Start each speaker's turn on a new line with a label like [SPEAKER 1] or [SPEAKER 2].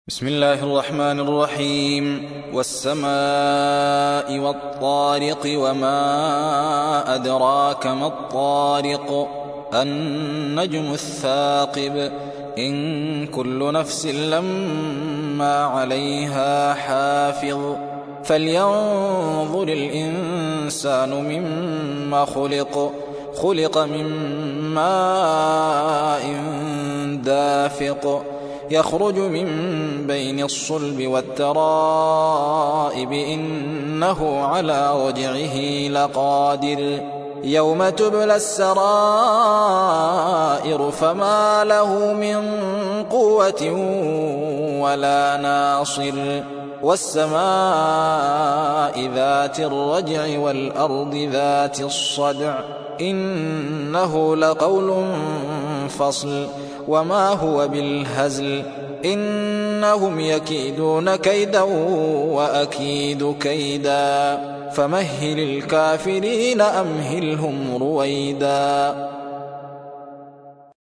[SPEAKER 1] بسم الله الرحمن الرحيم. والسماء والطارق وما أدراك ما الطارق النجم الثاقب إن كل نفس لما عليها حافظ فلينظر الإنسان مما خلق من ماء دافق يخرج من بين الصلب والترائب إنه على رجعه لقادر يوم تبلى السرائر فما له من قوة ولا ناصر والسماء ذات الرجع والأرض ذات الصدع إنه لقول فصل وما هو بالهزل إنهم يكيدون كيدا وأكيد كيدا فمهل الكافرين أمهلهم رويدا.